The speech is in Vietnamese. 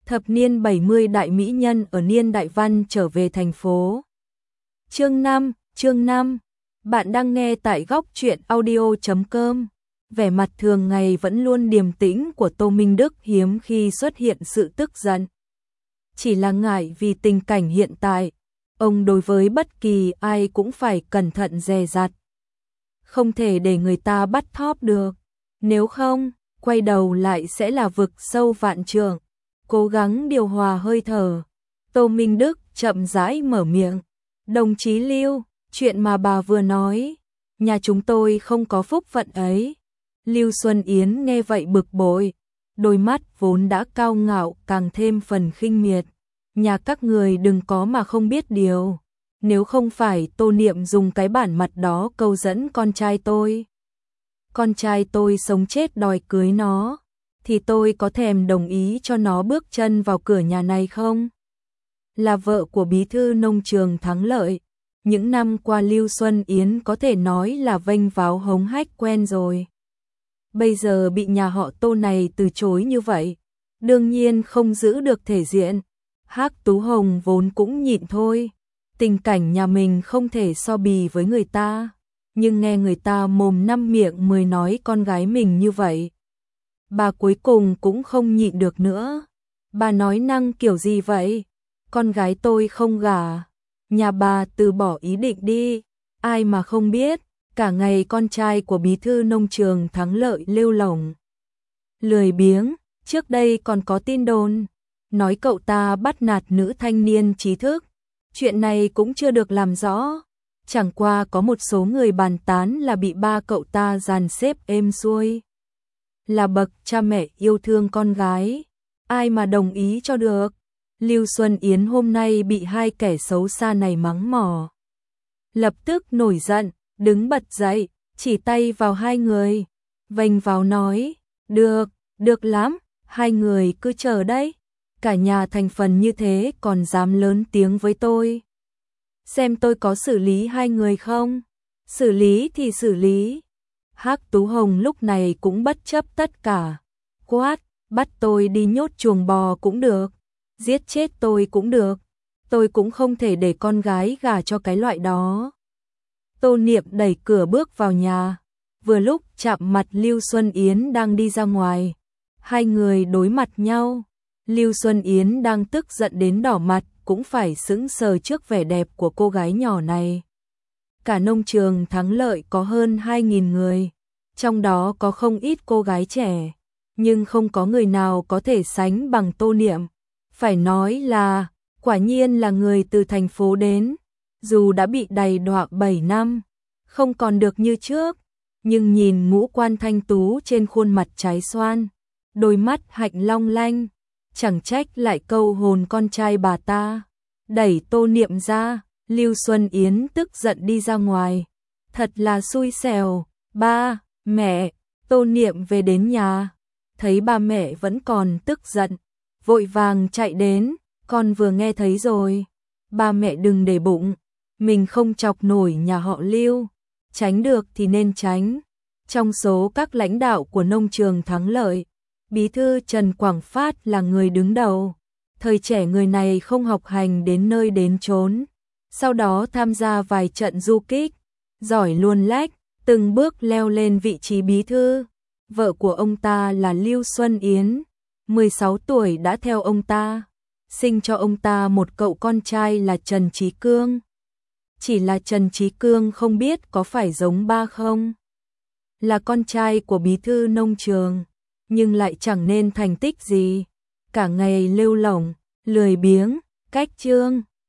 Thập niên 70 đại mỹ nhân ở niên đại văn trở về thành phố. Chương 5, bạn đang nghe tại góc truyện audio.com. Vẻ mặt thường ngày vẫn luôn điềm tĩnh của Tô Minh Đức hiếm khi xuất hiện sự tức giận. Chỉ là ngại vì tình cảnh hiện tại, ông đối với bất kỳ ai cũng phải cẩn thận dè dặt. Không thể để người ta bắt thóp được, nếu không, quay đầu lại sẽ là vực sâu vạn trượng. Cố gắng điều hòa hơi thở, Tô Minh Đức chậm rãi mở miệng. Đồng chí Lưu, chuyện mà bà vừa nói, nhà chúng tôi không có phúc phận ấy. Lưu Xuân Yến nghe vậy bực bội, đôi mắt vốn đã cao ngạo càng thêm phần khinh miệt. Nhà các người đừng có mà không biết điều. Nếu không phải Tô Niệm dùng cái bản mặt đó câu dẫn con trai tôi sống chết đòi cưới nó, thì tôi có thèm đồng ý cho nó bước chân vào cửa nhà này không? Là vợ của bí thư nông trường Thắng Lợi, những năm qua Lưu Xuân Yến có thể nói là vênh váo hống hách quen rồi. Bây giờ bị nhà họ Tô này từ chối như vậy, đương nhiên không giữ được thể diện. Hắc Tú Hồng vốn cũng nhịn thôi, tình cảnh nhà mình không thể so bì với người ta, nhưng nghe người ta mồm năm miệng mười nói con gái mình như vậy, bà cuối cùng cũng không nhịn được nữa. Bà nói năng kiểu gì vậy? Con gái tôi không gả, nhà bà từ bỏ ý định đi. Ai mà không biết, cả ngày con trai của bí thư nông trường Thắng Lợi lêu lổng lười biếng, trước đây còn có tin đồn nói cậu ta bắt nạt nữ thanh niên trí thức. Chuyện này cũng chưa được làm rõ, chẳng qua có một số người bàn tán là bị ba cậu ta dàn xếp êm xuôi. Là bậc cha mẹ yêu thương con gái, ai mà đồng ý cho được. Lưu Xuân Yến hôm nay bị hai kẻ xấu xa này mắng mỏ, lập tức nổi giận, đứng bật dậy, chỉ tay vào hai người, vênh vào nói, được lắm, hai người cứ chờ đấy, cả nhà thành phần như thế còn dám lớn tiếng với tôi. Xem tôi có xử lý hai người không? Xử lý thì xử lý. Hắc Tú Hồng lúc này cũng bất chấp tất cả, quát, bắt tôi đi nhốt chuồng bò cũng được, giết chết tôi cũng được, tôi cũng không thể để con gái gả cho cái loại đó. Tô Niệm đẩy cửa bước vào nhà, vừa lúc chạm mặt Lưu Xuân Yến đang đi ra ngoài. Hai người đối mặt nhau, Lưu Xuân Yến đang tức giận đến đỏ mặt cũng phải sững sờ trước vẻ đẹp của cô gái nhỏ này. Cả nông trường Thắng Lợi có hơn 2.000 người, trong đó có không ít cô gái trẻ, nhưng không có người nào có thể sánh bằng Tô Niệm. Phải nói là, quả nhiên là người từ thành phố đến, dù đã bị đầy đọa 7 năm, không còn được như trước, nhưng nhìn ngũ quan thanh tú trên khuôn mặt trái xoan, đôi mắt hạnh long lanh, chẳng trách lại câu hồn con trai bà ta. Đẩy Tô Niệm ra, Lưu Xuân Yến tức giận đi ra ngoài. Thật là xui xẻo, ba, mẹ. Tô Niệm về đến nhà, thấy ba mẹ vẫn còn tức giận, vội vàng chạy đến, con vừa nghe thấy rồi. Ba mẹ đừng để bụng, mình không chọc nổi nhà họ Lưu, tránh được thì nên tránh. Trong số các lãnh đạo của nông trường Thắng Lợi, bí thư Trần Quảng Phát là người đứng đầu. Thời trẻ người này không học hành đến nơi đến chốn, sau đó tham gia vài trận du kích, giỏi luồn lách, từng bước leo lên vị trí bí thư. Vợ của ông ta là Lưu Xuân Yến, 16 tuổi đã theo ông ta, sinh cho ông ta một cậu con trai là Trần Trí Cương. Chỉ là Trần Trí Cương không biết có phải giống ba không? Là con trai của bí thư nông trường, nhưng lại chẳng nên thành tích gì, cả ngày lêu lổng, lười biếng, cách chương.